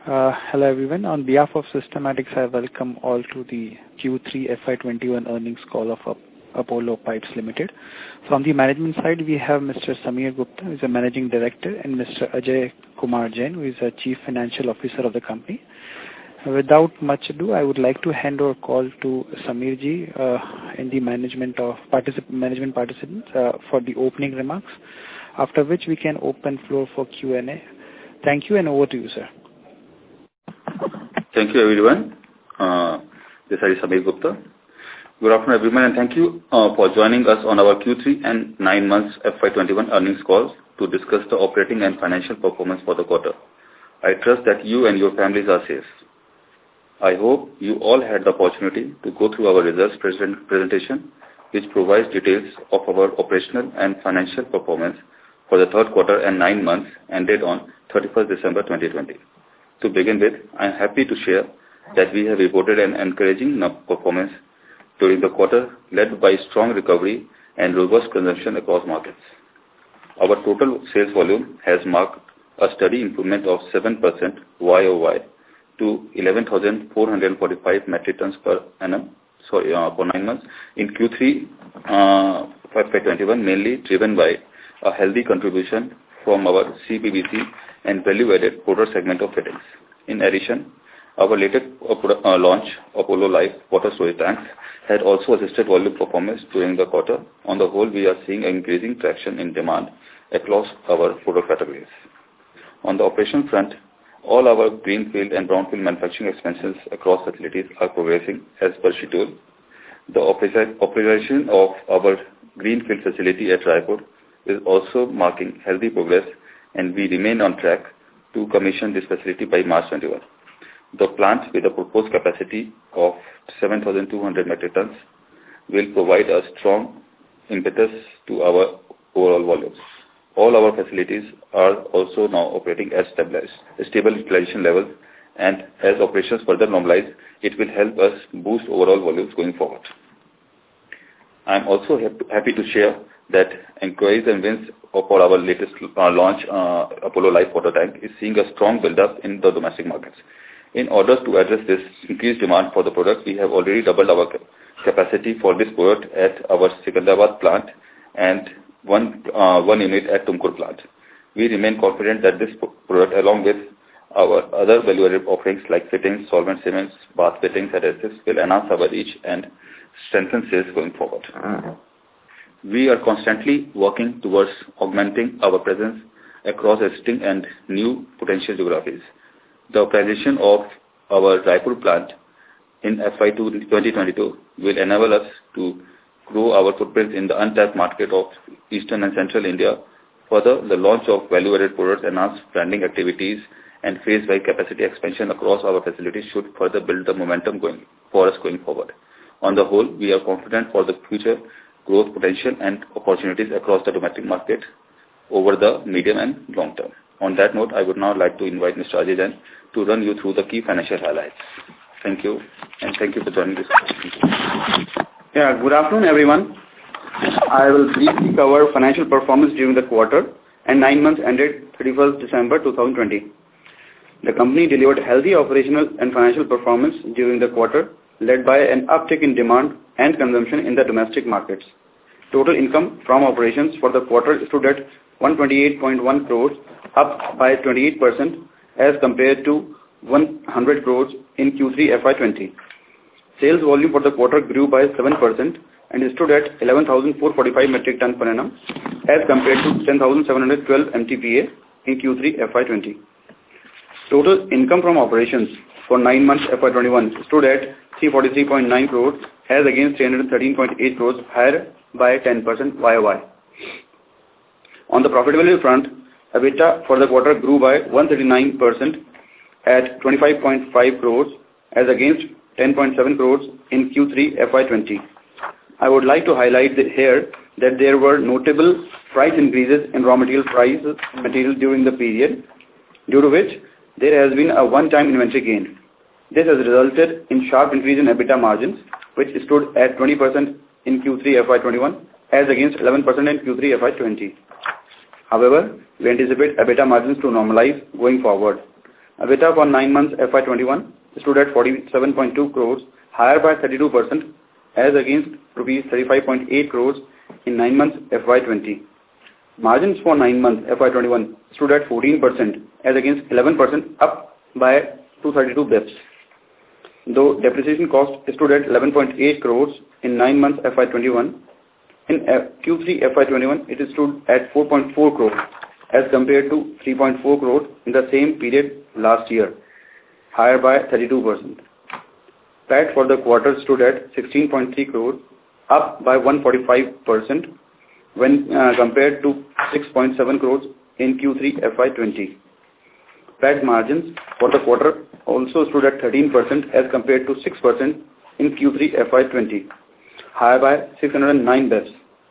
Hello everyone. On behalf of Systematics, I welcome all to the Q3 FY21 earnings call of Apollo Pipes Limited. From the management side, we have Mr. Samir Gupta, who is the Managing Director, and Mr. Ajay Kumar Jain, who is the Chief Financial Officer of the company. Without much ado, I would like to hand over call to Samir ji and the management participants for the opening remarks, after which we can open floor for Q&A. Thank you, and over to you, sir. Thank you, everyone. This is Samir Gupta. Good afternoon, everyone, and thank you for joining us on our Q3 and 9 months FY21 earnings call to discuss the operating and financial performance for the quarter. I trust that you and your families are safe. I hope you all had the opportunity to go through our results presentation, which provides details of our operational and financial performance for the third quarter and 9 months ended on 31st December 2020. To begin with, I am happy to share that we have reported an encouraging performance during the quarter, led by strong recovery and robust consumption across markets. Our total sales volume has marked a steady improvement of 7% YOY to 11,445 metric tons per annum for 9 months in Q3 FY21, mainly driven by a healthy contribution from our CPVC and value-added product segment of fittings. In addition, our latest launch, Apollo Life water storage tanks, had also assisted volume performance during the quarter. On the whole, we are seeing increasing traction in demand across our product categories. On the operation front, all our greenfield and brownfield manufacturing expansions across facilities are progressing as per schedule. The operation of our greenfield facility at Raipur is also marking healthy progress, and we remain on track to commission this facility by March 21. The plant, with a proposed capacity of 7,200 metric tons, will provide a strong impetus to our overall volumes. All our facilities are also now operating at stable utilization levels, and as operations further normalize, it will help us boost overall volumes going forward. I am also happy to share that inquiries and wins for our latest launch, Apollo Life water tank, is seeing a strong build-up in the domestic markets. In order to address this increased demand for the product, we have already doubled our capacity for this product at our Secunderabad plant and one unit at Tumkur plant. We remain confident that this product, along with our other value-added offerings like fittings, solvent cements, bath fittings, adhesives, will enhance our reach and strengthen sales going forward. We are constantly working towards augmenting our presence across existing and new potential geographies. The operation of our Raipur plant in FY 2022 will enable us to grow our footprint in the untapped market of Eastern and Central India. Further, the launch of value-added products, enhanced branding activities, and phase-wide capacity expansion across our facilities should further build the momentum going forward. On the whole, we are confident for the future growth potential and opportunities across the domestic market over the medium and long term. On that note, I would now like to invite Mr. Ajay Jain to run you through the key financial highlights. Thank you, and thank you for joining this call. Yeah, good afternoon, everyone. I will briefly cover financial performance during the quarter and 9 months ended 31st December 2020. The company delivered healthy operational and financial performance during the quarter, led by an uptick in demand and consumption in the domestic markets. Total income from operations for the quarter stood at 128.1 crores, up by 28% as compared to 100 crores in Q3 FY20. Sales volume for the quarter grew by 7% and stood at 11,445 metric ton per annum as compared to 10,712 MTPA in Q3 FY20. Total income from operations for 9 months FY21 stood at 343.9 crores as against 313.8 crores, higher by 10% YOY. On the profitability front, EBITDA for the quarter grew by 139% at 25.5 crores as against 10.7 crores in Q3 FY20. I would like to highlight here that there were notable price increases in raw material prices during the period, due to which there has been a one-time inventory gain. This has resulted in sharp increase in EBITDA margins, which stood at 20% in Q3 FY21 as against 11% in Q3 FY20. However, we anticipate EBITDA margins to normalize going forward. EBITDA for 9 months FY21 stood at 47.2 crores, higher by 32% as against rupees 35.8 crores in 9 months FY20. Margins for 9 months FY21 stood at 14% as against 11%, up by 232 bips. Though depreciation cost stood at 11.8 crores in 9 months FY21, in Q3 FY21 it stood at 4.4 crores as compared to 3.4 crores in the same period last year, higher by 32%. PAT for the quarter stood at 16.3 crores, up by 145% when compared to 6.7 crores in Q3 FY20. PAT margins for the quarter also stood at 13% as compared to 6% in Q3 FY20, higher by 609 bps.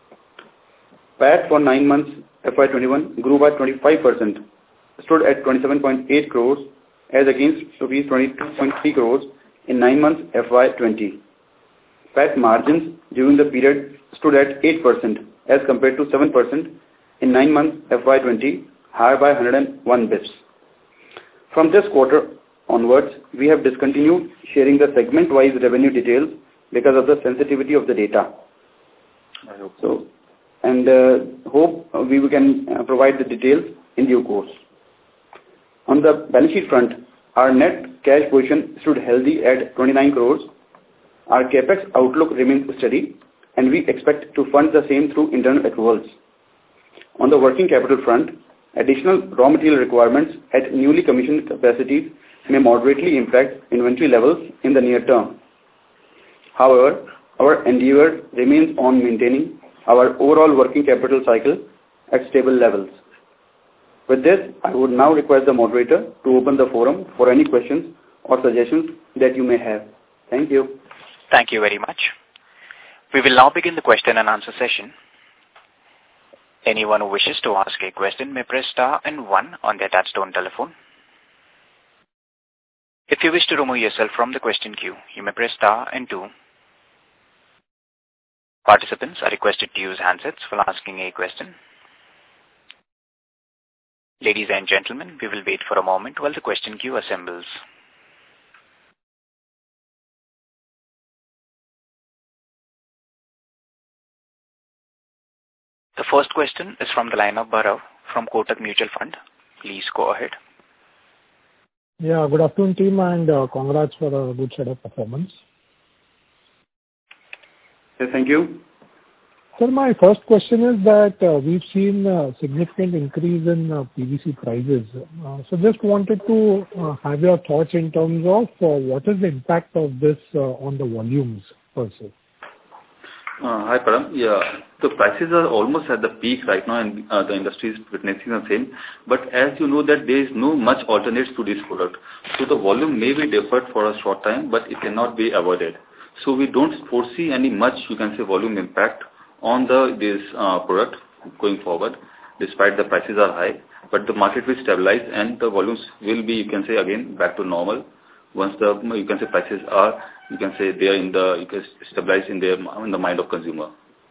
PAT for 9 months FY21 grew by 25%, stood at 27.8 crores as against rupees 22.3 crores in 9 months FY20. PAT margins during the period stood at 8% as compared to 7% in 9 months FY20, higher by 101 bps. From this quarter onwards, we have discontinued sharing the segment-wise revenue details because of the sensitivity of the data. I hope so. And hope we can provide the details in due course. On the balance sheet front, our net cash position stood healthy at 29 crores. Our capex outlook remains steady, and we expect to fund the same through internal accruals. On the working capital front, additional raw material requirements at newly commissioned capacities may moderately impact inventory levels in the near term. However, our endeavor remains on maintaining our overall working capital cycle at stable levels. With this, I would now request the moderator to open the forum for any questions or suggestions that you may have. Thank you. Thank you very much. We will now begin the question and answer session. Anyone who wishes to ask a question may press star and 1 on their touchtone telephone. If you wish to remove yourself from the question queue, you may press star and 2. Participants are requested to use handsets while asking a question. Ladies and gentlemen, we will wait for a moment while the question queue assembles. The first question is from the line of Bhairav from Kotak Mutual Fund. Please go ahead. Yeah, good afternoon team, and congrats for a good set of performance. Yes, thank you. Sir, my first question is that we've seen a significant increase in PVC prices. So just wanted to have your thoughts in terms of what is the impact of this on the volumes per se. Hi, Param. Yeah, the prices are almost at the peak right now, and the industry is witnessing the same. But as you know that there is no much alternates to this product. So the volume may be deferred for a short time, but it cannot be avoided. So we don't foresee any much, you can say, volume impact on this product going forward, despite the prices are high. But the market will stabilize and the volumes will be, you can say, again back to normal. Once the, you can say, prices are, you can say, they are in the, you can stabilize in the mind of consumer.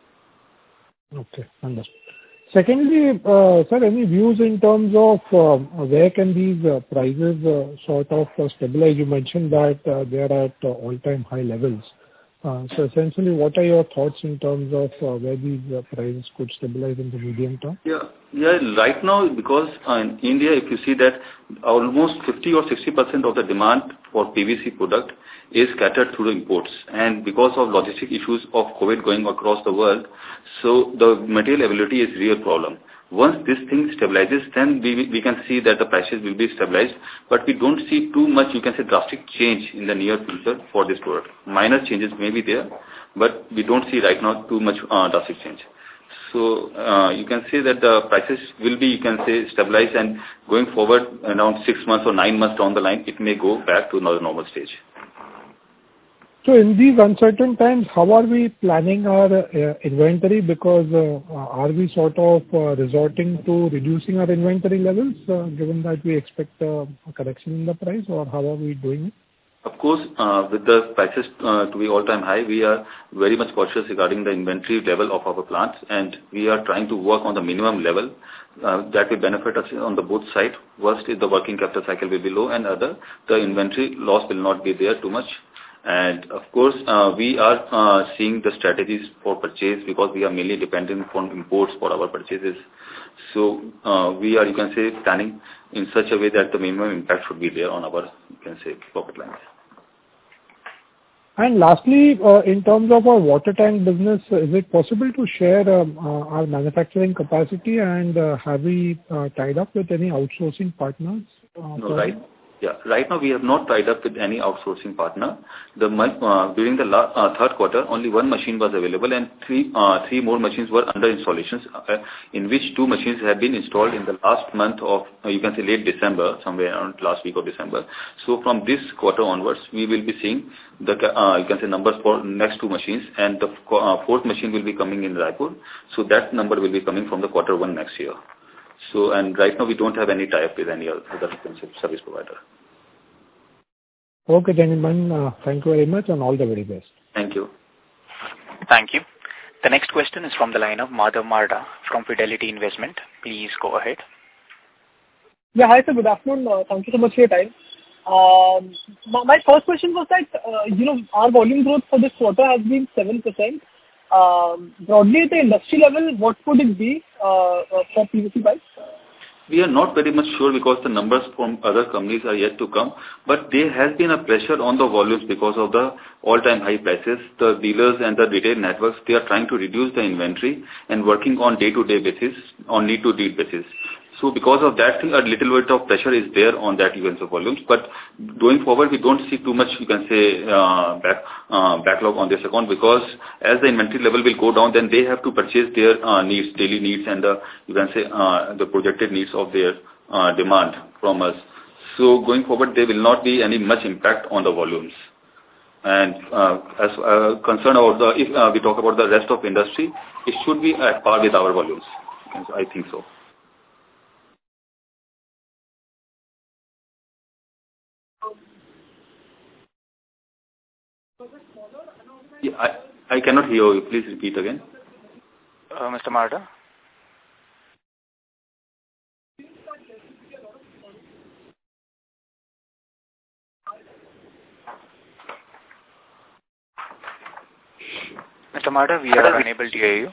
Okay, understood. Secondly, sir, any views in terms of where can these prices sort of stabilize? You mentioned that they are at all-time high levels. So essentially, what are your thoughts in terms of where these prices could stabilize in the medium term? Yeah. Right now, because in India, if you see that almost 50 or 60% of the demand for PVC product is catered through imports, and because of logistic issues of COVID going across the world, so the material availability is real problem. Once this thing stabilizes, then we can see that the prices will be stabilized, but we don't see too much, you can say, drastic change in the near future for this product. Minor changes may be there, but we don't see right now too much drastic change. So you can say that the prices will be, you can say, stabilized, and going forward around 6 months or 9 months down the line, it may go back to another normal stage. So in these uncertain times, how are we planning our inventory? Because are we sort of resorting to reducing our inventory levels, given that we expect a correction in the price, or how are we doing it? Of course, with the prices to be all-time high, we are very much cautious regarding the inventory level of our plants, and we are trying to work on the minimum level that will benefit us on the both side First is the working capital cycle will be low, and the inventory loss will not be there too much. And of course, we are seeing the strategies for purchase because we are mainly dependent on imports for our purchases. So we are, you can say, planning in such a way that the minimum impact should be there on our, you can say, profit lines. And lastly, in terms of our water tank business, is it possible to share our manufacturing capacity, and have we tied up with any outsourcing partners? No, right. Yeah, right now we have not tied up with any outsourcing partner. During the third quarter, only one machine was available, and three more machines were under installations, in which 2 machines have been installed in the last month of, you can say, late December, somewhere around last week of December. So from this quarter onwards, we will be seeing the you can say numbers for next 2 machines, and the fourth machine will be coming in Raipur. So that number will be coming from the quarter 1 next year. So, and right now we don't have any tie-up with any other service provider. Okay, gentlemen. Thank you very much, and all the very best. Thank you. Thank you. The next question is from the line of Madhav Marda from Fidelity Investment. Please go ahead. Yeah, hi sir. Good afternoon. Thank you so much for your time. My first question was that, our volume growth for this quarter has been 7%. Broadly at the industry level, what would it be for PVC pipes? We are not very much sure because the numbers from other companies are yet to come, but there has been a pressure on the volumes because of the all-time high prices. The dealers and the retail networks, they are trying to reduce the inventory and working on day-to-day basis, on need-to-need basis. So because of that, a little bit of pressure is there on that events of volumes. But going forward, we don't see too much, you can say, backlog on this account, because as the inventory level will go down, then they have to purchase their needs, daily needs, and you can say the projected needs of their demand from us. So going forward, there will not be any much impact on the volumes. And as concerned about if we talk about the rest of industry, it should be at par with our volumes. I think so. Yeah, I cannot hear you. Please repeat again. Mr. Marda? Mr. Marda, we are unable to hear you.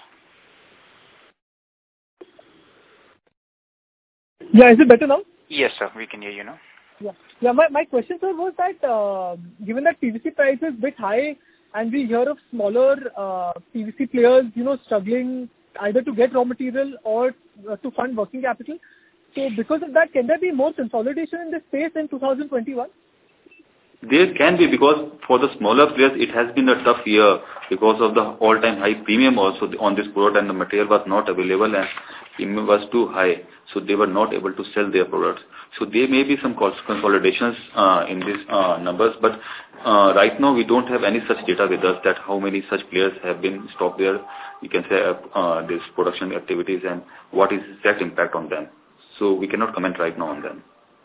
Yeah, is it better now? Yes, sir. We can hear you now. Yeah. My question, sir, was that given that PVC price is a bit high, and we hear of smaller PVC players, struggling either to get raw material or to fund working capital. So because of that, can there be more consolidation in this space in 2021? There can be, because for the smaller players, it has been a tough year because of the all-time high premium also on this product, and the material was not available and premium was too high. So they were not able to sell their products. So there may be some consolidations in these numbers, but right now we don't have any such data with us that how many such players have been stopped their, you can say, this production activities and what is exact impact on them. So we cannot comment right now on them.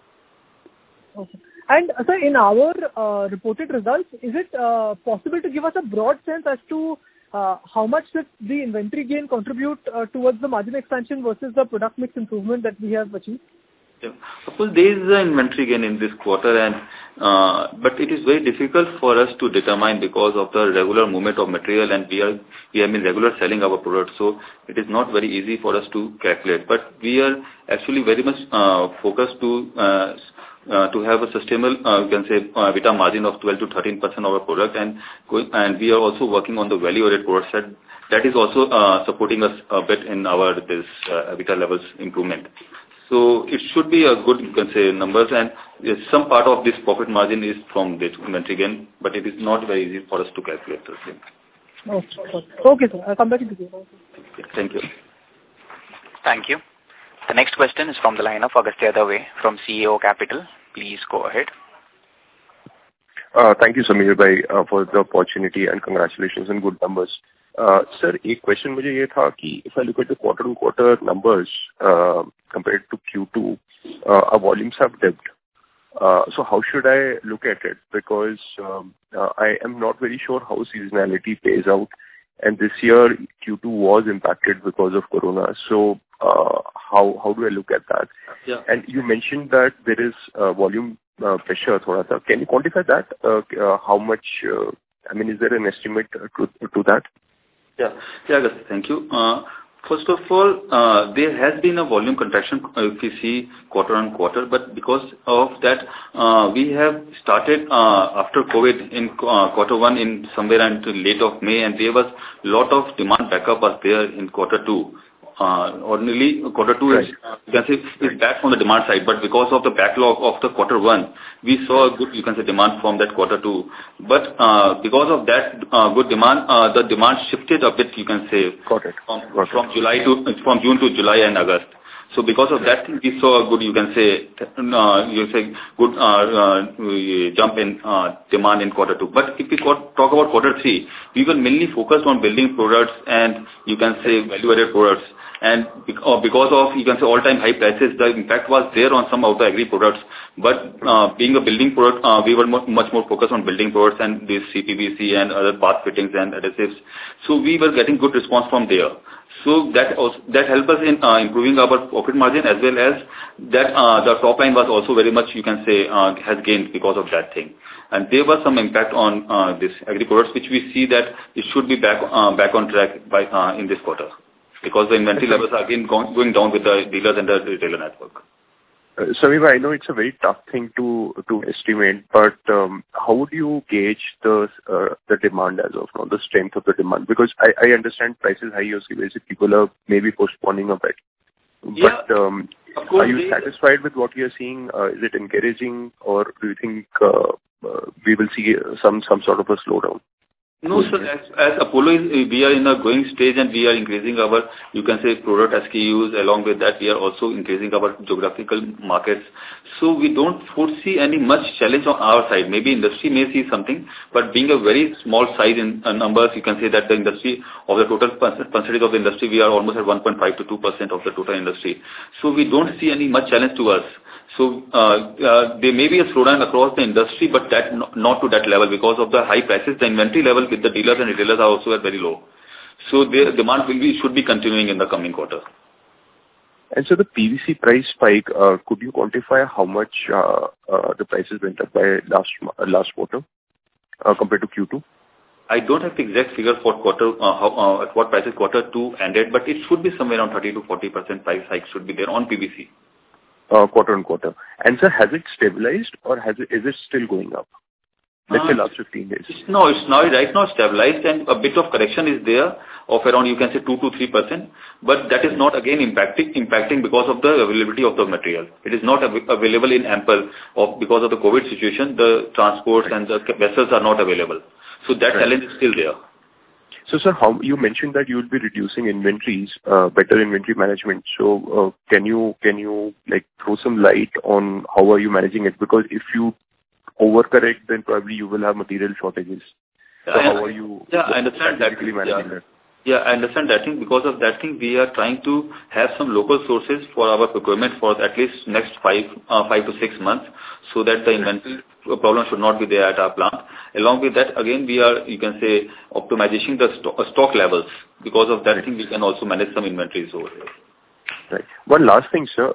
Okay. And sir, in our reported results, is it possible to give us a broad sense as to how much did the inventory gain contribute towards the margin expansion versus the product mix improvement that we have achieved? Yeah. Of course, there is an inventory gain in this quarter, and but it is very difficult for us to determine because of the regular movement of material, and we have been regular selling our products, so it is not very easy for us to calculate. But we are actually very much focused to have a sustainable, you can say, EBITDA margin of 12 to 13% of our product, and we are also working on the value-added products that is also supporting us a bit in our this EBITDA levels improvement. So it should be a good, you can say, numbers, and some part of this profit margin is from this inventory gain, but it is not very easy for us to calculate the same. Okay, sir. I'll come back to you. Thank you. Thank you. The next question is from the line of Agastya Dave from CEO Capital. Please go ahead. Thank you, Samir bhai, for the opportunity, and congratulations on good numbers. Sir, एक question मुझे ये था कि if I look at the quarter-on-quarter numbers compared to Q2, our volumes have dipped. So how should I look at it? Because I am not very sure how seasonality plays out and this year Q2 was impacted because of Corona. So how do I look at that? Yeah. And you mentioned that there is volume pressure. Thoda sa. Can you quantify that? How much? Is there an estimate to that? Yeah, Agastya, thank you. First of all, there has been a volume contraction if you see quarter on quarter, but because of that, we have started after COVID in quarter one in somewhere until late of May, and there was a lot of demand backup was there in quarter two. Ordinarily, quarter two is, you can say, is back on the demand side, but because of the backlog of the quarter one, we saw a good, you can say, demand from that quarter two. But because of that good demand, the demand shifted a bit, you can say, from June to July and August. So because of that, we saw a good, you can say, good jump in demand in quarter two. But if we talk about quarter three, we were mainly focused on building products and, you can say, value-added products. And because of, you can say, all-time high prices, the impact was there on some of the agri products. But being a building product, we were much more focused on building products and this CPVC and other bath fittings and adhesives. So we were getting good response from there. So that helped us in improving our profit margin, as well as that the top line was also very much, you can say, has gained because of that thing. And there was some impact on this agri products, which we see that it should be back on track by in this quarter, because the inventory levels are again going down with the dealers and the retailer network. Samir, I know it's a very tough thing to estimate, but how would you gauge the demand as of now, the strength of the demand? Because I understand prices high, people are maybe postponing a bit. Yeah, but of course, are you satisfied with what you're seeing? Is it encouraging, or do you think we will see some sort of a slowdown? No, sir. As Apollo we are in a growing stage, and we are increasing our, you can say, product SKUs. Along with that, we are also increasing our geographical markets. So we don't foresee any much challenge on our side. Maybe industry may see something, but being a very small size in numbers, you can say that the industry, of the total percentage of the industry, we are almost at 1.5 to 2% of the total industry. So we don't see any much challenge to us. So there may be a slowdown across the industry, but that not to that level, because of the high prices. The inventory level with the dealers and retailers are also at very low. So their demand should be continuing in the coming quarter. And so the PVC price spike, could you quantify how much the prices went up by last quarter compared to Q2? I don't have the exact figure for quarter, at what prices quarter two ended, but it should be somewhere around 30 to 40% price hike should be there on PVC. Quarter on quarter. And sir, has it stabilized, or is it still going up? Let's say last 15 days. No, it's now right now stabilized, and a bit of correction is there of around, you can say, 2 to 3%, but that is not again impacting because of the availability of the material. It is not available in ample because of the COVID situation. The transports and the vessels are not available. So that challenge is still there. So, sir, how you mentioned that you would be reducing inventories, better inventory management. So, can you like throw some light on how are you managing it? Because if you overcorrect, then probably you will have material shortages. So how are you? Yeah, I understand that. Managing that? Yeah, I understand that thing. Because of that thing, we are trying to have some local sources for our procurement for at least next 5 to 6 months, so that the inventory problem should not be there at our plant. Along with that, again, we are, you can say, optimizing the stock levels. Because of that thing, we can also manage some inventories over here. Right. One last thing, sir.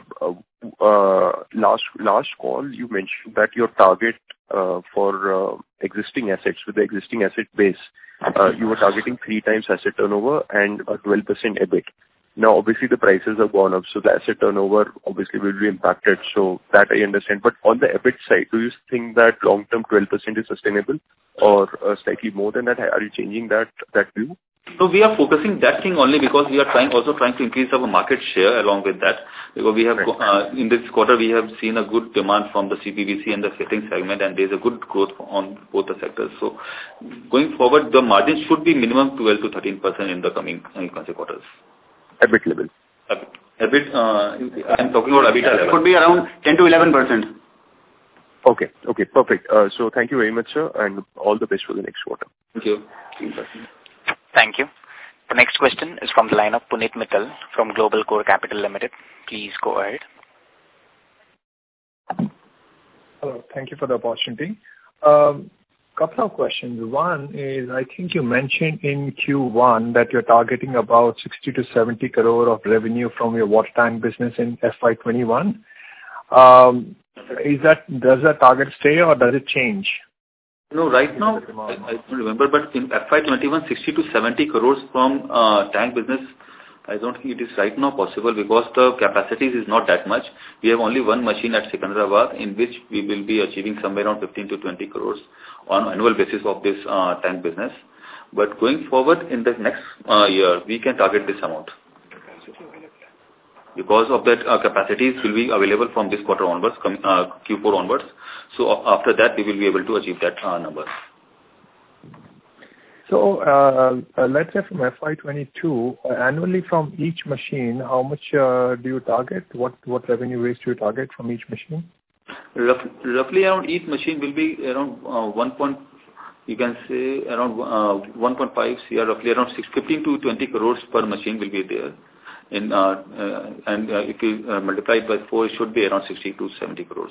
Last call, you mentioned that your target for existing assets, with the existing asset base, you were targeting 3 times asset turnover and a 12% EBIT. Now, obviously, the prices have gone up, so the asset turnover obviously will be impacted. So that I understand. But on the EBIT side, do you think that long-term 12% is sustainable, or slightly more than that? Are you changing that view? So we are focusing that thing only because we are trying to increase our market share along with that. Because we have in this quarter we have seen a good demand from the CPVC and the fitting segment, and there is a good growth on both the sectors. So going forward, the margin should be minimum 12 to 13% in the coming quarters. EBIT level. EBIT. I'm talking about EBITDA level. It could be around 10 to 11%. Okay, perfect. So thank you very much, sir, and all the best for the next quarter. Thank you. Thank you. The next question is from the line of Puneet Mittal from Global Core Capital Limited. Please go ahead. Hello. Thank you for the opportunity. Couple of questions. One is, I think you mentioned in Q1 that you're targeting about 60 to 70 crore of revenue from your water tank business in FY21. Does that target stay or does it change? No, right now, I don't remember, but in FY21, 60 to 70 crores from tank business, I don't think it is right now possible because the capacity is not that much. We have only one machine at Secunderabad in which we will be achieving somewhere around 15 to 20 crores on annual basis of this tank business. But going forward in the next year, we can target this amount. Because of that capacities will be available from this quarter onwards, Q4 onwards. So after that, we will be able to achieve that number. So let's say from FY22, annually from each machine, how much do you target? What revenue base do you target from each machine? Roughly around each machine will be around 1.5 CR, roughly around 15 to 20 crores per machine will be there. And if you multiply it by 4, it should be around 60 to 70 crores.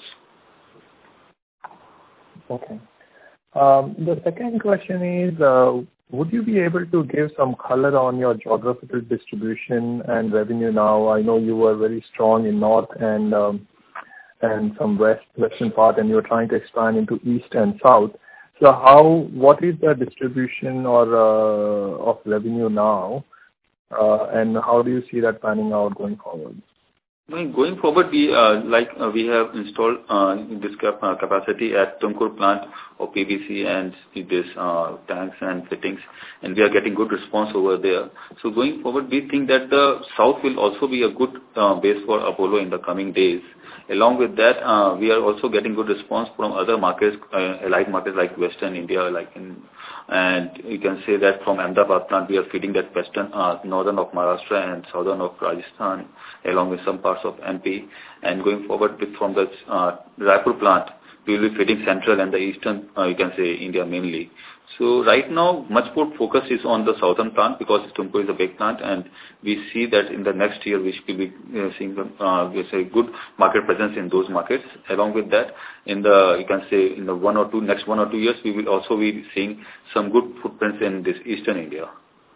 Okay. The second question is, would you be able to give some color on your geographical distribution and revenue now? I know you were very strong in north and some western part, and you're trying to expand into east and south. So what is the distribution of revenue now, and how do you see that panning out going forward? Going forward, we have installed this capacity at Tumkur plant of PVC and this tanks and fittings, and we are getting good response over there. So going forward, we think that the south will also be a good base for Apollo in the coming days. Along with that, we are also getting good response from other markets, allied markets like Western India, and you can say that from Ahmedabad plant, we are feeding that western, northern of Maharashtra and southern of Rajasthan, along with some parts of MP. And going forward from the Raipur plant, we will be feeding central and the eastern, you can say India mainly. So right now, much more focus is on the southern plant because Tumkur is a big plant, and we see that in the next year we should be seeing good market presence in those markets. Along with that, in the next 1 or 2 years, we will also be seeing some good footprints in this eastern India.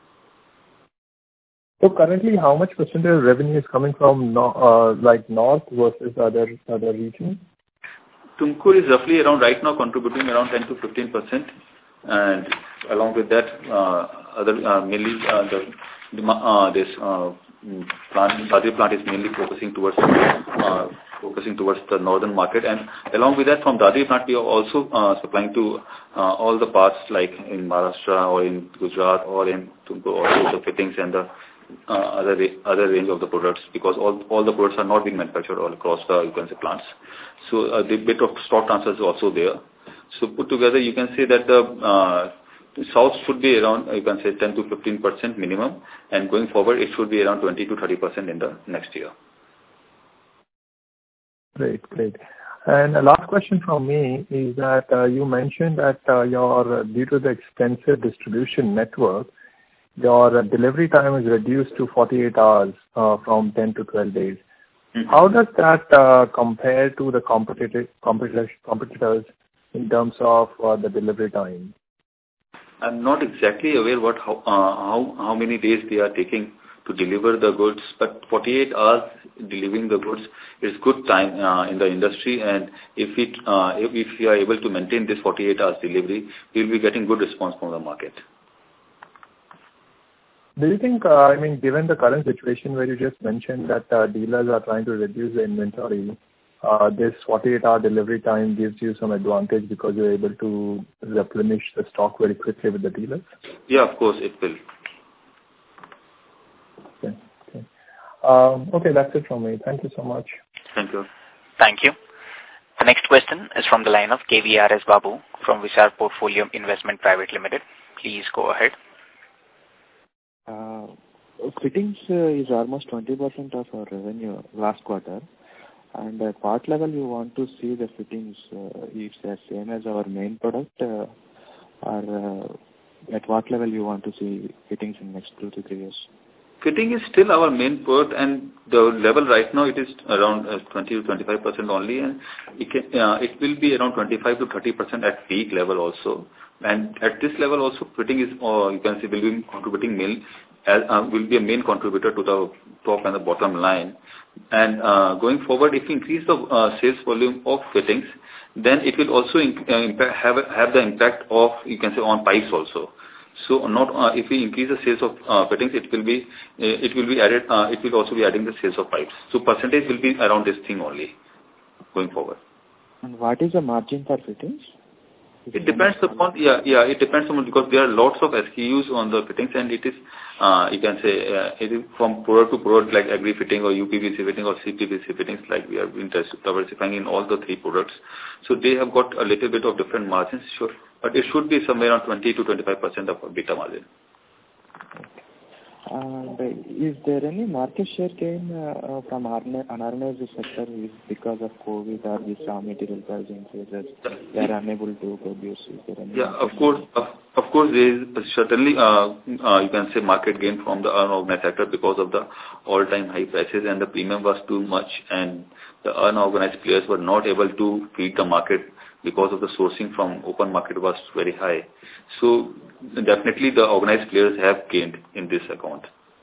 So currently, how much percentage of revenue is coming from north versus other regions? Tumkur is roughly around right now contributing around 10 to 15%. And along with that, mainly this Dadri plant is mainly focusing towards the northern market. And along with that, from Dadri plant, we are also supplying to all the parts like in Maharashtra or in Gujarat or in Tumkur, also the fittings and the other range of the products, because all the products are not being manufactured all across the, you can say, plants. So the bit of stock transfer is also there. So put together, you can say that the south should be around, you can say 10 to 15% minimum, and going forward, it should be around 20 to 30% in the next year. Great. And the last question from me is that you mentioned that due to the extensive distribution network, your delivery time is reduced to 48 hours from 10 to 12 days. Mm-hmm. How does that compare to the competitors in terms of the delivery time? I'm not exactly aware how many days they are taking to deliver the goods, but 48 hours delivering the goods is good time in the industry, and if we are able to maintain this 48 hours delivery, we will be getting good response from the market. Do you think, given the current situation where you just mentioned that dealers are trying to reduce the inventory, this 48-hour delivery time gives you some advantage because you're able to replenish the stock very quickly with the dealers? Yeah, of course it will. Okay, that's it from me. Thank you so much. Thank you. Thank you. The next question is from the line of KVRS Babu from Vishal Portfolio Investment Private Limited. Please go ahead. Fittings is almost 20% of our revenue last quarter, and at what level you want to see the fittings? Is the same as our main product, or at what level you want to see fittings in next 2 to 3 years? Fitting is still our main product, and the level right now it is around 20 to 25% only, and it will be around 25 to 30% at peak level also. And at this level also, fitting is, you can say, will be contributing will be a main contributor to the top and the bottom line. And going forward, if we increase the sales volume of fittings, then it will also have the impact of, you can say, on pipes also. So not if we increase the sales of fittings, it will be added. It will also be adding the sales of pipes. So percentage will be around this thing only going forward. And what is the margin for fittings? It depends upon, it depends on, because there are lots of SKUs on the fittings, and it is, you can say, it is from product to product, like agri fitting or UPVC fitting or CPVC fittings, like we are diversifying in all the three products. So they have got a little bit of different margins, sure, but it should be somewhere around 20 to 25% of EBITDA margin. And is there any market share gain from unorganized sector because of COVID or the raw material price increases? They are unable to produce. Of course, there is certainly you can say market gain from the unorganized sector because of the all-time high prices, and the premium was too much, and the unorganized players were not able to feed the market because of the sourcing from open market was very high. So definitely the organized players have gained in this account.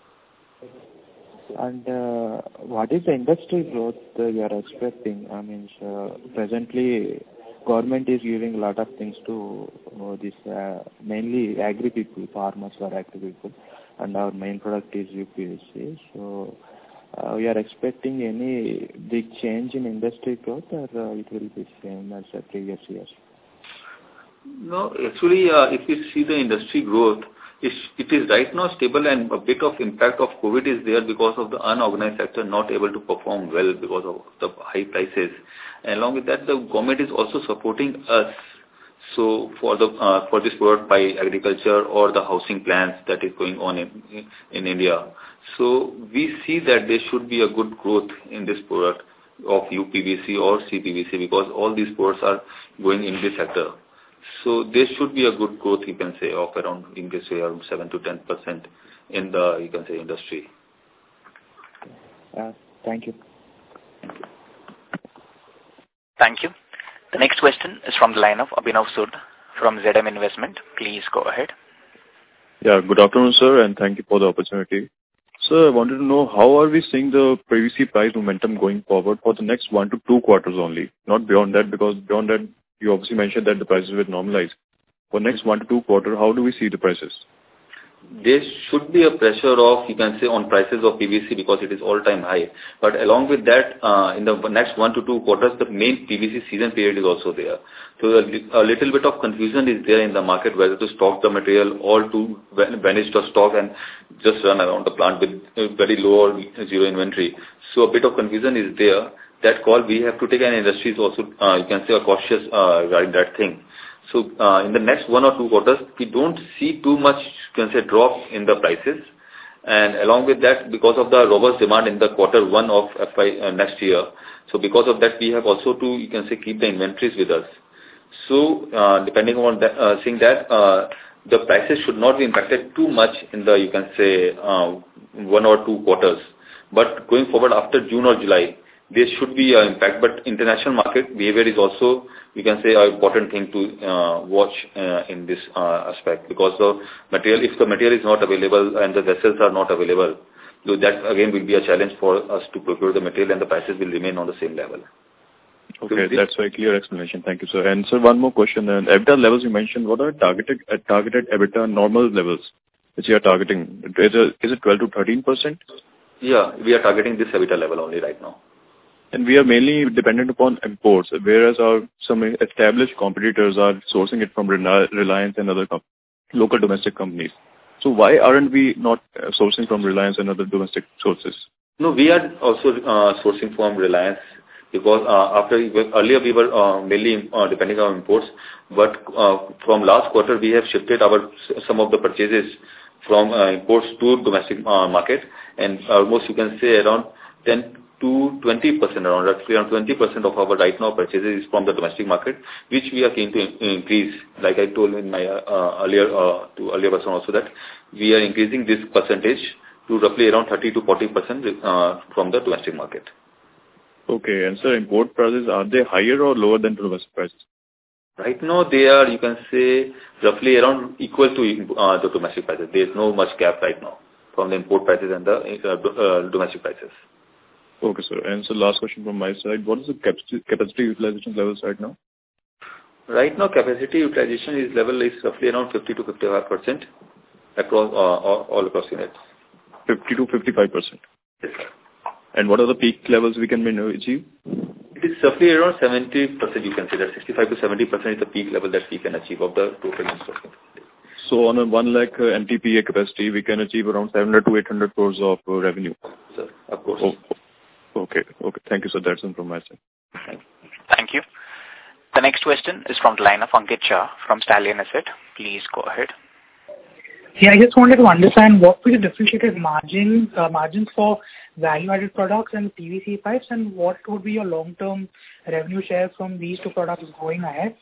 And what is the industry growth you are expecting? I mean, presently government is giving a lot of things to this mainly agri people, farmers or agri people, and our main product is UPVC. So we are expecting any big change in industry growth, or it will be same as the previous years? No, actually, if you see the industry growth, it is right now stable, and a bit of impact of COVID is there because of the unorganized sector not able to perform well because of the high prices. And along with that, the government is also supporting us. So for this product by agriculture or the housing plans that is going on in India. So we see that there should be a good growth in this product of UPVC or CPVC, because all these products are going in this sector. So there should be a good growth, you can say, of around, you can say, around 7 to 10% in the, you can say, industry. Thank you. Thank you. The next question is from the line of Abhinav Sood from ZM Investment. Please go ahead. Yeah, good afternoon, sir, and thank you for the opportunity. Sir, I wanted to know how are we seeing the PVC price momentum going forward for the next 1 to 2 quarters only, not beyond that, because beyond that, you obviously mentioned that the prices will normalize. For next 1 to 2 quarters, how do we see the prices? There should be a pressure of, you can say, on prices of PVC because it is all-time high. But along with that, in the next 1 to 2 quarters, the main PVC season period is also there. So a little bit of confusion is there in the market whether to stock the material or to vanish the stock and just run around the plant with very low or zero inventory. So a bit of confusion is there. That call we have to take, and industry is also, you can say, cautious regarding that thing. So in the next 1 or 2 quarters, we don't see too much, you can say, drop in the prices. And along with that, because of the robust demand in the Q1 of FY next year, so because of that, we have also to, you can say, keep the inventories with us. So depending on that, seeing that, the prices should not be impacted too much in the, you can say, 1 or 2 quarters. But going forward after June or July, there should be an impact, but international market behavior is also, you can say, an important thing to watch in this aspect, because the material, if the material is not available and the vessels are not available, so that again will be a challenge for us to procure the material, and the prices will remain on the same level. Okay, so that's a very clear explanation. Thank you, sir. And sir, one more question. And EBITDA levels you mentioned, what are targeted EBITDA normal levels which you are targeting? Is it 12 to 13%? Yeah, we are targeting this EBITDA level only right now. And we are mainly dependent upon imports, whereas some established competitors are sourcing it from Reliance and other local domestic companies. So why aren't we not sourcing from Reliance and other domestic sources? No, we are also sourcing from Reliance, because earlier we were mainly depending on imports, but from last quarter we have shifted some of the purchases from imports to domestic market, and almost you can say around 10 to 20%, around 20% of our right now purchases is from the domestic market, which we are keen to increase. Like I told in my earlier person also, that we are increasing this percentage to roughly around 30 to 40% from the domestic market. Okay. And sir, import prices, are they higher or lower than domestic prices? Right now, they are, you can say, roughly around equal to the domestic prices. There is no much gap right now from the import prices and the domestic prices. Okay, sir. And so last question from my side. What is the capacity utilization levels right now? Right now, capacity utilization level is roughly around 50 to 55% across all across units. 50 to 55%? Yes, sir. And what are the peak levels we can achieve? It is roughly around 70%, you can say that 65 to 70% is the peak level that we can achieve of the total installed capacity. So on a 1 lakh MTPA capacity, we can achieve around 700 to 800 crores of revenue. Sir, of course. Oh, okay. Thank you, sir. That's it from my side. Thank you. The next question is from the line of Ankit Shah from Stallion Asset. Please go ahead. Yeah, I just wanted to understand what were the differentiated margins for value-added products and PVC pipes, and what would be your long-term revenue share from these two products going ahead?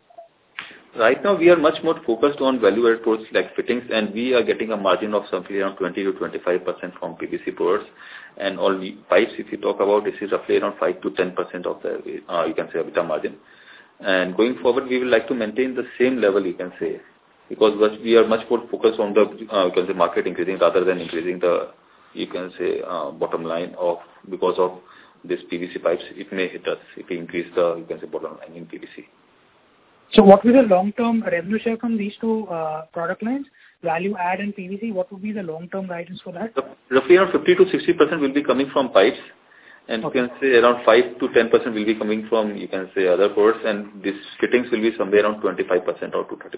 Right now, we are much more focused on value-added products like fittings, and we are getting a margin of something around 20 to 25% from PVC products. And all the pipes, if you talk about, this is roughly around 5 to 10% of the, you can say, EBITDA margin. And going forward, we would like to maintain the same level, you can say, because we are much more focused on the, you can say, market increasing rather than increasing the, you can say, bottom line of, because of this PVC pipes, it may hit us if we increase the, you can say, bottom line in PVC. So what will the long-term revenue share from these two product lines, value add and PVC, what would be the long-term guidance for that? Roughly around 50 to 60% will be coming from pipes, and okay, you can say around 5 to 10% will be coming from, you can say, other products, and these fittings will be somewhere around 25% or to 30%.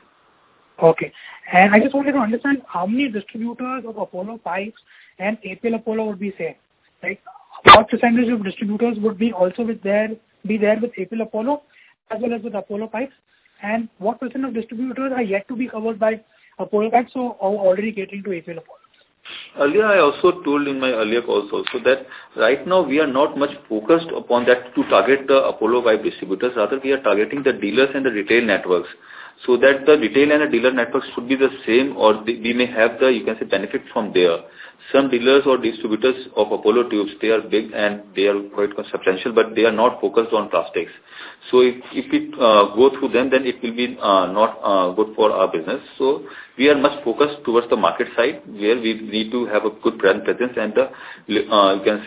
Okay. And I just wanted to understand how many distributors of Apollo pipes and APL Apollo would be same. Like, what percentage of distributors would be also be there with APL Apollo as well as with Apollo pipes, and what percent of distributors are yet to be covered by Apollo pipes, so are already catering to APL Apollo? Earlier, I also told in my earlier calls also that right now we are not much focused upon that to target the Apollo pipe distributors. Rather, we are targeting the dealers and the retail networks, so that the retail and the dealer networks should be the same, or we may have the, you can say, benefit from there. Some dealers or distributors of Apollo tubes, they are big and they are quite substantial, but they are not focused on plastics. So if we go through them, then it will be not good for our business. So we are much focused towards the market side, where we need to have a good brand presence, and the you can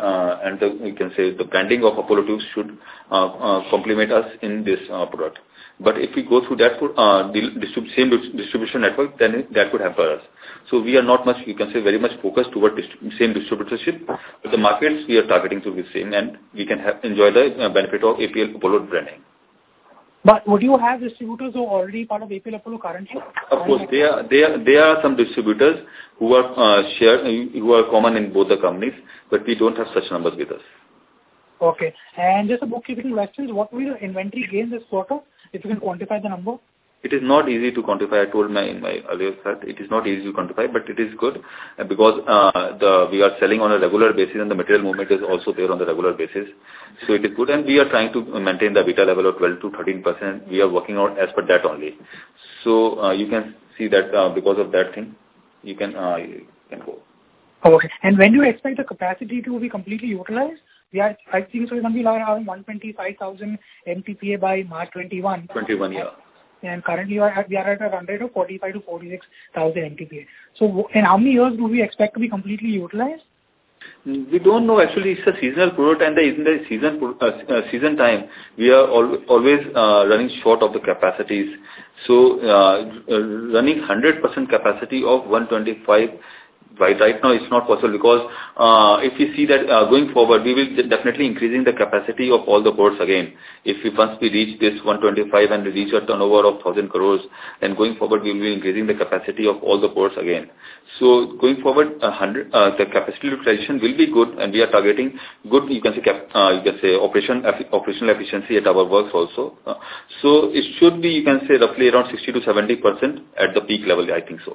say the branding of Apollo tubes should complement us in this product. But if we go through that same distribution network, then that could hamper us. So we are not much, you can say, very much focused toward same distributorship. But the markets we are targeting to be same, and we can enjoy the benefit of APL Apollo branding. But would you have distributors who are already part of APL Apollo currently? Of course, there are some distributors who are who are common in both the companies, but we don't have such numbers with us. Okay. And just a bookkeeping question, what will be the inventory gain this quarter, if you can quantify the number? It is not easy to quantify. I told in my earlier that it is not easy to quantify, but it is good because we are selling on a regular basis, and the material movement is also there on the regular basis. So it is good, and we are trying to maintain the EBITDA level of 12 to 13%. We are working out as per that only. So you can see that because of that thing, you can go. Okay. And when do you expect the capacity to be completely utilized? I think so it's going to be around 125,000 MTPA by March 21. 21, yeah. And currently we are at a run rate of 45 to 46,000 MTPA. So in how many years do we expect to be completely utilized? We don't know. Actually, it's a seasonal product, and in the season time, we are always running short of the capacities. So running 100% capacity of 125 right now it's not possible, because if we see that going forward, we will definitely increasing the capacity of all the ports again. Once we reach this 125 and reach a turnover of 1,000 crores, then going forward we will be increasing the capacity of all the ports again. So going forward, the capacity utilization will be good, and we are targeting good, you can say operational efficiency at our works also. So it should be, you can say, roughly around 60 to 70% at the peak level, I think so.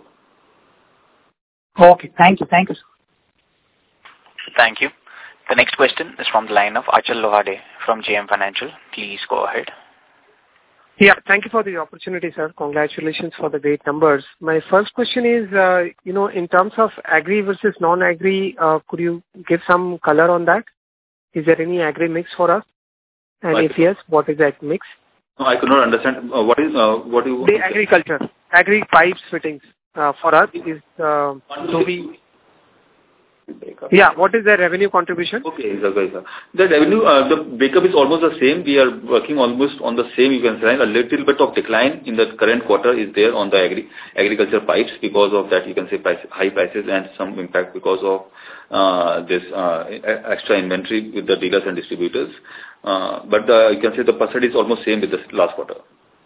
Okay, thank you. Thank you, sir. Thank you. The next question is from the line of Achal Lohade from JM Financial. Please go ahead. Yeah, thank you for the opportunity, sir. Congratulations for the great numbers. My first question is, in terms of agri versus non-agri, could you give some color on that? Is there any agri mix for us? And if yes, what is that mix? No, I could not understand. What do you want? The agriculture, agri pipes fittings for us is what is the revenue contribution? Okay, sir. The revenue, the breakup is almost the same. We are working almost on the same, you can say. A little bit of decline in the current quarter is there on the agriculture pipes. Because of that, you can say high prices and some impact because of this extra inventory with the dealers and distributors. But you can say the percentage is almost same with the last quarter.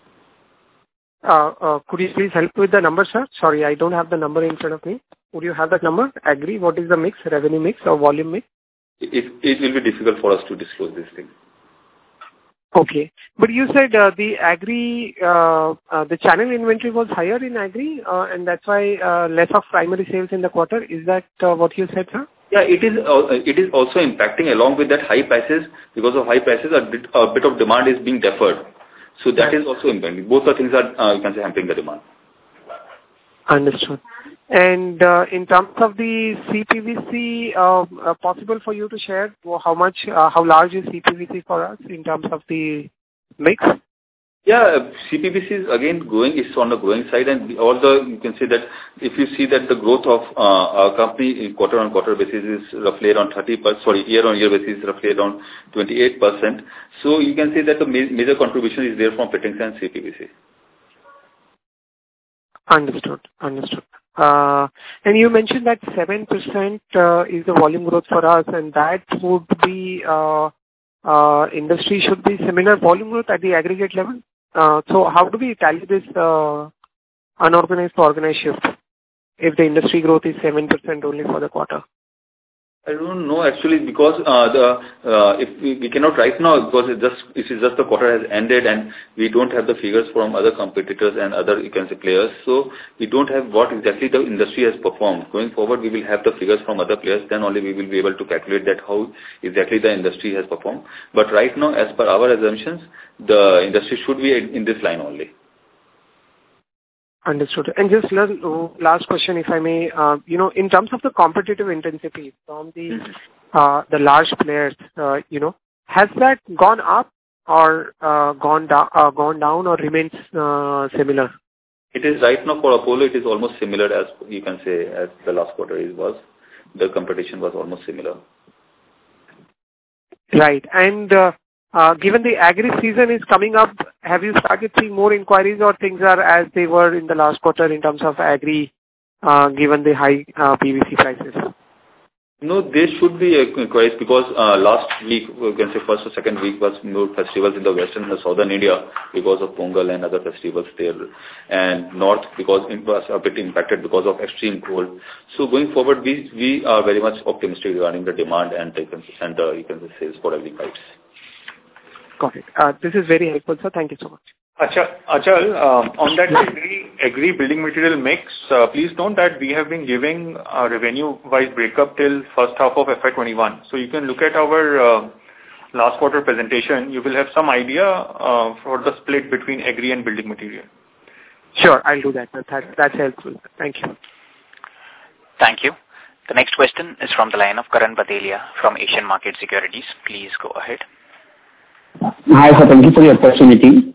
Could you please help with the number, sir? Sorry, I don't have the number in front of me. Would you have that number? Agri, what is the mix, revenue mix or volume mix? It will be difficult for us to disclose this thing. Okay. But you said the agri, the channel inventory was higher in agri and that's why less of primary sales in the quarter. Is that what you said, sir? Yeah, it is also impacting along with that high prices. Because of high prices, a bit of demand is being deferred. So that is also impacting. Both the things are, you can say, hampering the demand. Understood. And in terms of the CPVC, possible for you to share how large is CPVC for us in terms of the mix? Yeah, CPVC is again growing. It's on the growing side, and you can say that if you see that the growth of our company in quarter-on-quarter basis is roughly around 30%. Sorry, year-on-year basis is roughly around 28%. So you can say that the major contribution is there from fittings and CPVC. Understood. And you mentioned that 7% is the volume growth for us, and that would be industry should be similar volume growth at the aggregate level. So how do we tally this unorganized to organized shift if the industry growth is 7% only for the quarter? I don't know actually, because if we cannot right now, because it is just the quarter has ended and we don't have the figures from other competitors and other, you can say, players. So we don't have what exactly the industry has performed. Going forward, we will have the figures from other players. Then only we will be able to calculate that how exactly the industry has performed. But right now, as per our assumptions, the industry should be in this line only. Understood. And just last question, if I may, in terms of the competitive intensity from the large players, has that gone up or gone down or remains similar? It is right now for Apollo, it is almost similar as you can say as the last quarter was. The competition was almost similar. Right. And given the agri season is coming up, have you started seeing more inquiries or things are as they were in the last quarter in terms of agri, given the high PVC prices? No, there should be inquiries because last week, we can say first or second week was more festivals in the western and southern India because of Pongal and other festivals there. And north because it was a bit impacted because of extreme cold. So going forward, we are very much optimistic regarding the demand and you can say sales for agri pipes. Got it. This is very helpful, sir. Thank you so much. Achal, on that agri building material mix, please note that we have been giving a revenue-wise breakup till first half of FY21. So you can look at our last quarter presentation. You will have some idea for the split between agri and building material. Sure, I'll do that. That's helpful. Thank you. Thank you. The next question is from the line of Karan Batelia from Asian Market Securities. Please go ahead. Hi, sir. Thank you for the opportunity.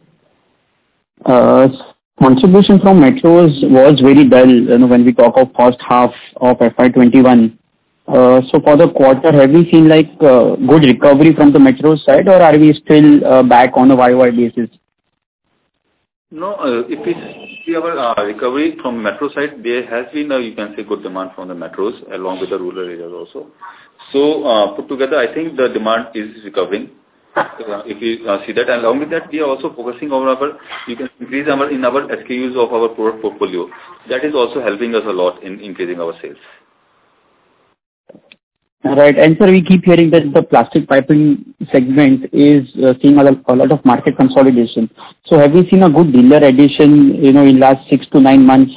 Contribution from metros was very dull, when we talk of first half of FY21. So for the quarter, have we seen good recovery from the metro side, or are we still back on a YY basis? No, if we see our recovery from metro side, there has been you can say good demand from the metros along with the rural areas also. So put together, I think the demand is recovering. If we see that, and along with that, we are also focusing on you can increase in our SKUs of our product portfolio. That is also helping us a lot in increasing our sales. Right. And sir, we keep hearing that the plastic piping segment is seeing a lot of market consolidation. So have we seen a good dealer addition, in last 6 to 9 months?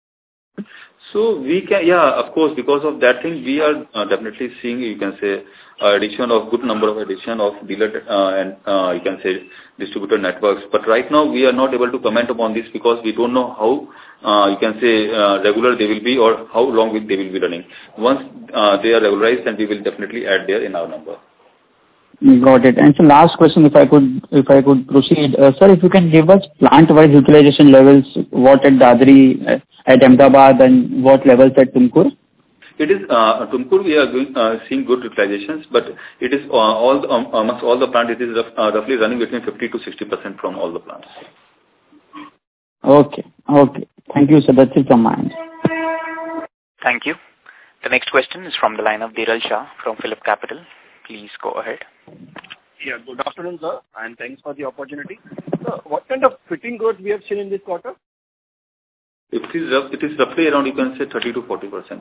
So we can, of course, because of that thing, we are definitely seeing, you can say, good number of addition of dealer and you can say distributor networks. But right now we are not able to comment upon this because we don't know how you can say regular they will be or how long they will be running. Once they are regularized, then we will definitely add there in our number. Got it. And so last question, if I could proceed. Sir, if you can give us plant-wise utilization levels, what at Dadri, at Ahmedabad, and what levels at Tumkur? It is Tumkur, we are seeing good utilizations, but it is amongst all the plants, it is roughly running between 50 to 60% from all the plants. Okay. Thank you, sir. That's it from my end. Thank you. The next question is from the line of Dhiral Shah from Phillip Capital. Please go ahead. Yeah, good afternoon, sir, and thanks for the opportunity. So, what kind of fitting growth we have seen in this quarter? It is roughly around, you can say, 30 to 40%.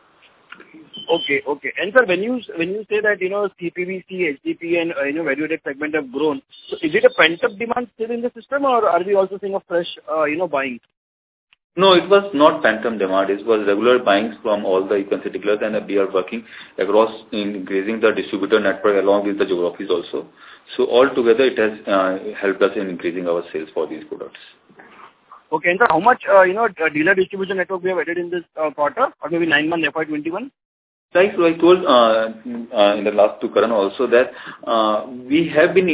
Okay. And sir, when you say that, CPVC, HDPE and, value-added segment have grown, so is it a pent-up demand still in the system, or are we also seeing a fresh, buying? No, it was not phantom demand. It was regular buying from all the, you can say, dealers, and we are working across in increasing the distributor network along with the geographies also. So altogether, it has helped us in increasing our sales for these products. Okay, and sir, how much, dealer distribution network we have added in this quarter, or maybe 9 months FY21? Like I told in the last to Karan also that we have been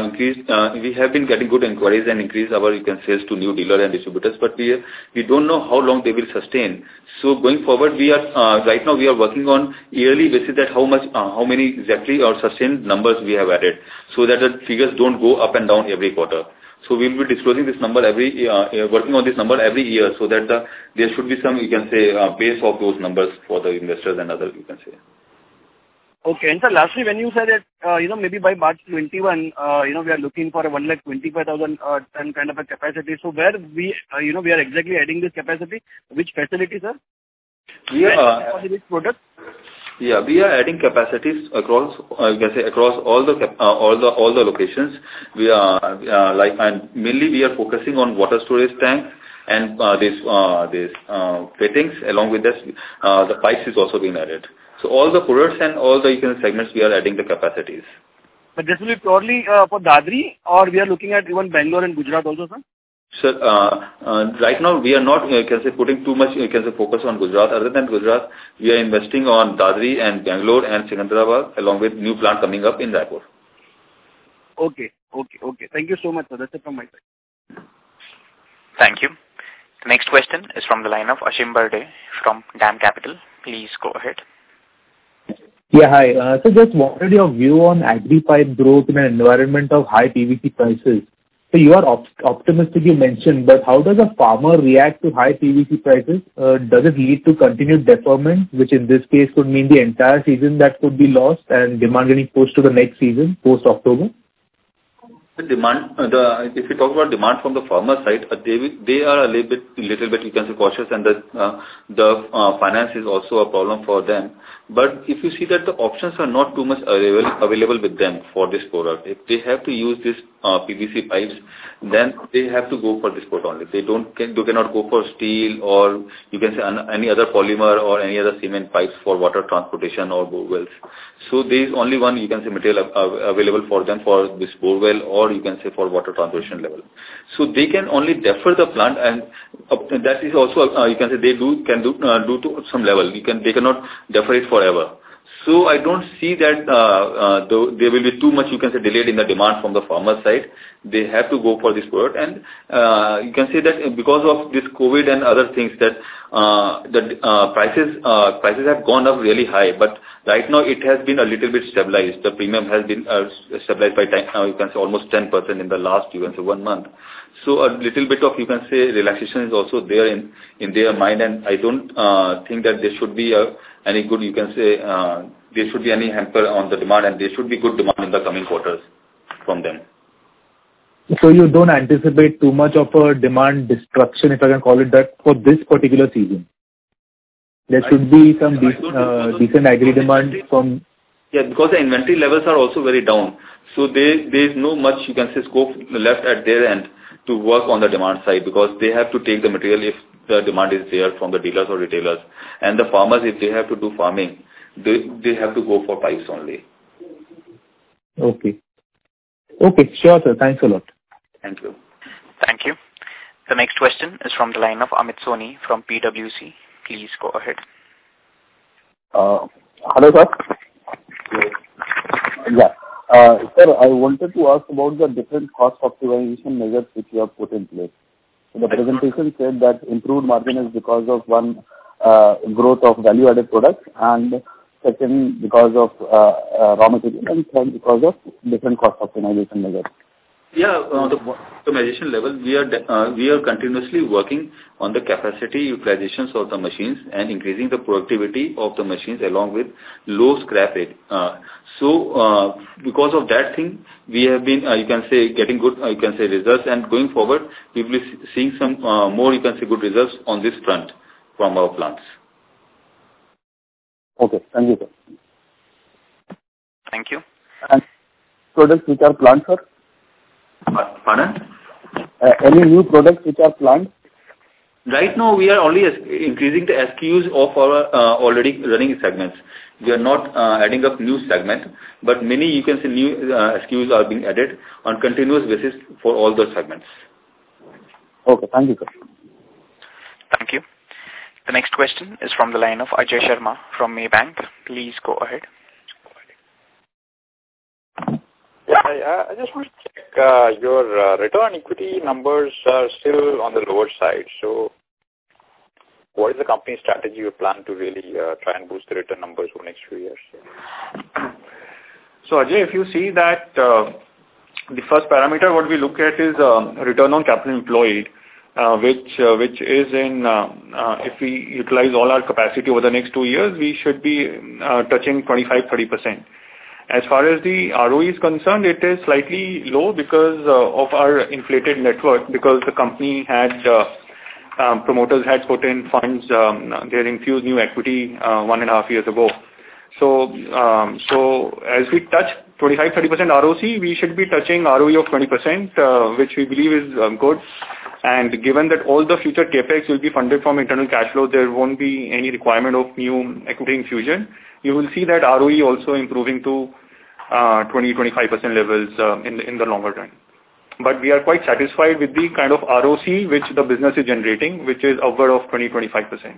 getting good inquiries and increased our, you can sales to new dealer and distributors, but we don't know how long they will sustain. So going forward, we are right now we are working on yearly basis that how many exactly or sustained numbers we have added, so that the figures don't go up and down every quarter. So we will be disclosing this number working on this number every year, so that there should be some, you can say, base of those numbers for the investors and others, you can say. Okay, and sir, lastly, when you said that, maybe by March 21, we are looking for a 125,000 ton kind of a capacity. So where we are exactly adding this capacity? Which facility, sir? We are for which product? Yeah, we are adding capacities across, you can say, across all the locations. We are and mainly we are focusing on water storage tank and this fittings. Along with this, the pipes is also being added. So all the products and all the, you can say, segments, we are adding the capacities. But this will be purely for Dadri, or we are looking at even Bangalore and Gujarat also, sir? Sir, right now we are not, you can say, putting too much, you can say, focus on Gujarat. Other than Gujarat, we are investing on Dadri and Bangalore and Secunderabad, along with new plant coming up in Raipur. Okay. Thank you so much, sir. That's it from my side. Thank you. The next question is from the line of Ashim Berde from DAM Capital. Please go ahead. Yeah, hi. So just wanted your view on agri pipe growth in an environment of high PVC prices. So you are optimistic, you mentioned, but how does a farmer react to high PVC prices? Does it lead to continued deferment, which in this case could mean the entire season that could be lost and demand getting pushed to the next season, post-October? The demand, if you talk about demand from the farmer side, they are a little bit, you can say, cautious, and the finance is also a problem for them. But if you see that the options are not too much available with them for this product, if they have to use this PVC pipes, then they have to go for this product only. They cannot go for steel, or you can say any other polymer or any other cement pipes for water transportation or bore wells. So there is only one, you can say, material available for them for this bore well, or you can say for water transportation level. So they can only defer the plant, and that is also, you can say, they can do to some level. They cannot defer it forever. So I don't see that there will be too much, you can say, delayed in the demand from the farmer side. They have to go for this product, and you can say that because of this COVID and other things, that the prices have gone up really high. But right now it has been a little bit stabilized. The premium has been stabilized by you can say almost 10% in the last, you can say, 1 month. So a little bit of, you can say, relaxation is also there in their mind, and I don't think that there should be any good, you can say, there should be any hamper on the demand, and there should be good demand in the coming quarters from them. So you don't anticipate too much of a demand destruction, if I can call it that, for this particular season? There should be some decent agri demand from... Yeah, because the inventory levels are also very down. So there is no much, you can say, scope left at their end to work on the demand side, because they have to take the material if the demand is there from the dealers or retailers. And the farmers, if they have to do farming, they have to go for pipes only. Okay. Okay, sure, sir. Thanks a lot. Thank you. Thank you. The next question is from the line of Amit Soni from PwC. Please go ahead. Hello, sir. Yeah. Sir, I wanted to ask about the different cost optimization measures which you have put in place. So the presentation said that improved margin is because of one, growth of value-added products, and second because of raw material, and third because of different cost optimization measures. Yeah, on the optimization level, we are continuously working on the capacity utilizations of the machines and increasing the productivity of the machines along with low scrap rate. Because of that thing, we have been, you can say, getting good, you can say, results, and going forward, we will be seeing some more, you can say, good results on this front from our plants. Okay, thank you, sir. Thank you. And products which are planned, sir? Pardon? Any new products which are planned? Right now, we are only increasing the SKUs of our already running segments. We are not adding up new segment, but many, you can say, new SKUs are being added on continuous basis for all the segments. Okay, thank you, sir. Thank you. The next question is from the line of Ajay Sharma from Maybank. Please go ahead. Yeah, I just want to check your return on equity numbers are still on the lower side. So what is the company's strategy or plan to really try and boost the return numbers over the next few years? So Ajay, if you see that the first parameter what we look at is return on capital employed, which is in, if we utilize all our capacity over the next 2 years, we should be touching 25-30%. As far as the ROE is concerned, it is slightly low because of our inflated net worth, because the company had, promoters had put in funds, they had infused new equity 1.5 years ago. So as we touch 25-30% ROC, we should be touching ROE of 20%, which we believe is good. And given that all the future capex will be funded from internal cash flow, there won't be any requirement of new equity infusion. You will see that ROE also improving to 20-25% levels in the longer run. But we are quite satisfied with the kind of ROC which the business is generating, which is upward of 20-25%.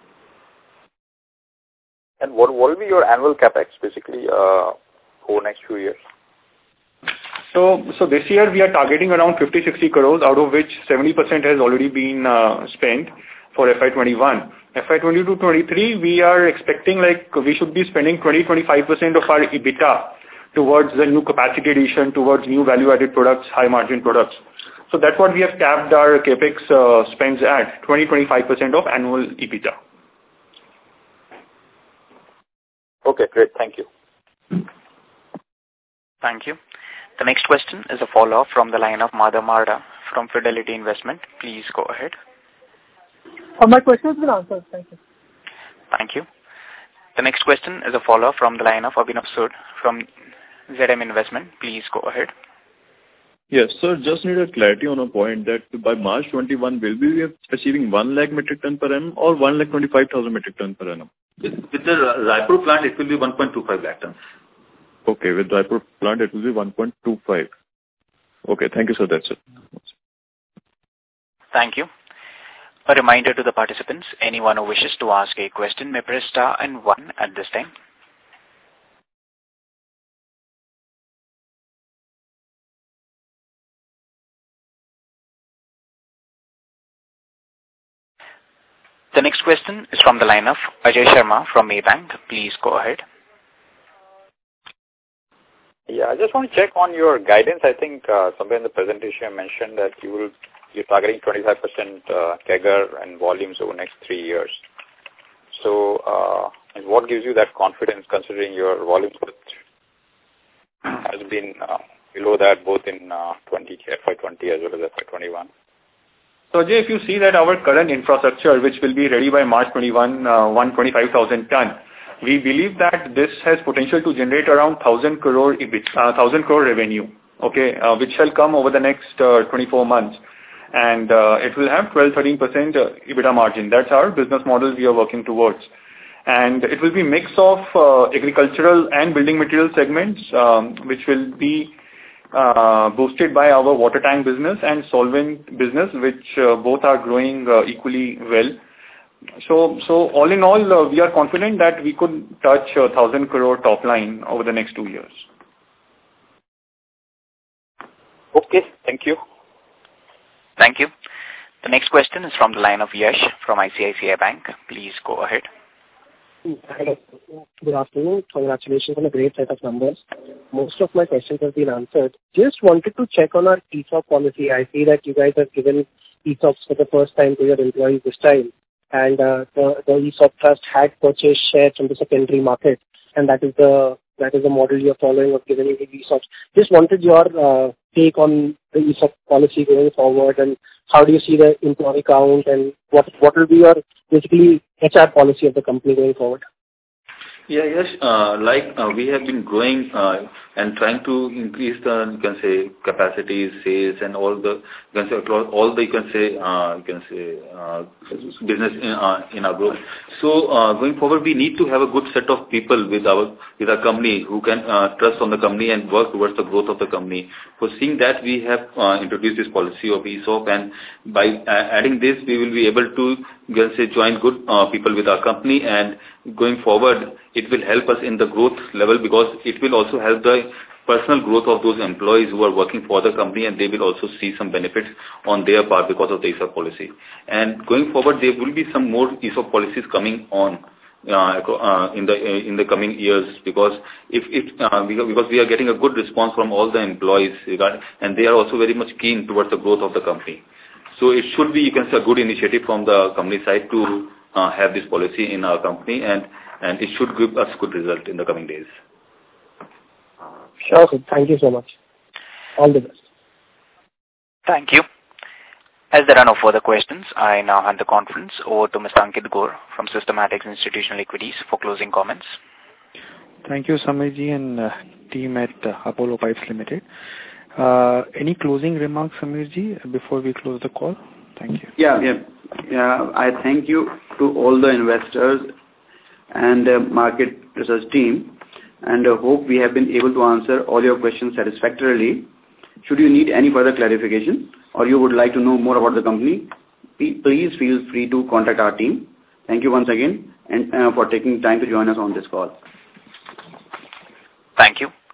And what will be your annual capex basically over the next few years? So this year we are targeting around 50-60 crores, out of which 70% has already been spent for FY21. FY22-23, we are expecting like we should be spending 20-25% of our EBITDA towards the new capacity addition, towards new value-added products, high-margin products. So that's what we have capped our capex spends at, 20-25% of annual EBITDA. Okay, great. Thank you. Thank you. The next question is a follow-up from the line of Madhav Marda from Fidelity Investment. Please go ahead. My question has been answered. Thank you. Thank you. The next question is a follow-up from the line of Abhinav Sood from ZM Investment. Please go ahead. Yes, sir. Just need a clarity on a point that by March 21, will we be achieving 1 lakh metric ton per annum or 1,25,000 metric ton per annum? With the Raipur plant, it will be 1.25 lakh tons. Okay, with Raipur plant, it will be 1.25. Okay, thank you, sir. That's it. Thank you. A reminder to the participants, anyone who wishes to ask a question may press star and 1 at this time. The next question is from the line of Ajay Sharma from Maybank. Please go ahead. Yeah, I just want to check on your guidance. I think somewhere in the presentation you mentioned that you're targeting 25% CAGR and volumes over the next 3 years. So what gives you that confidence considering your volume growth has been below that both in FY20 as well as FY21? So Ajay, if you see that our current infrastructure, which will be ready by March 21, 125,000 ton, we believe that this has potential to generate around 1,000 crore revenue, okay, which shall come over the next 24 months. And it will have 12-13% EBITDA margin. That's our business model we are working towards. And it will be mix of agricultural and building material segments, which will be boosted by our water tank business and solvent business, which both are growing equally well. So all in all, we are confident that we could touch 1,000 crore top line over the next 2 years. Okay, thank you. Thank you. The next question is from the line of Yash from ICICI Bank. Please go ahead. Hello. Good afternoon. Congratulations on a great set of numbers. Most of my questions have been answered. Just wanted to check on our ESOP policy. I see that you guys have given ESOPs for the first time to your employees this time. And the ESOP trust had purchased shares from the secondary market. And that is the model you're following of giving the ESOPs. Just wanted your take on the ESOP policy going forward, and how do you see the employee count, and what will be your basically HR policy of the company going forward? Yeah, yes. We have been growing and trying to increase the, you can say, capacities, sales, and all the, you can say, all the, business in our group. So going forward, we need to have a good set of people with our company who can trust on the company and work towards the growth of the company. For seeing that, we have introduced this policy of ESOP, and by adding this, we will be able to, you can say, join good people with our company, and going forward, it will help us in the growth level, because it will also help the personal growth of those employees who are working for the company, and they will also see some benefits on their part because of the ESOP policy. And going forward, there will be some more ESOP policies coming on in the coming years, because because we are getting a good response from all the employees, and they are also very much keen towards the growth of the company. So it should be, you can say, a good initiative from the company side to have this policy in our company, and it should give us good result in the coming days. Sure, sir. Thank you so much. All the best. Thank you. As there are no further questions, I now hand the conference over to Mr. Ankit Gore from Systematix Institutional Equities for closing comments. Thank you, Samirji, and team at Apollo Pipes Limited. Any closing remarks, Samirji, before we close the call? Thank you. Yeah. I thank you to all the investors and the market research team, and hope we have been able to answer all your questions satisfactorily. Should you need any further clarification, or you would like to know more about the company, please feel free to contact our team. Thank you once again and for taking time to join us on this call. Thank you.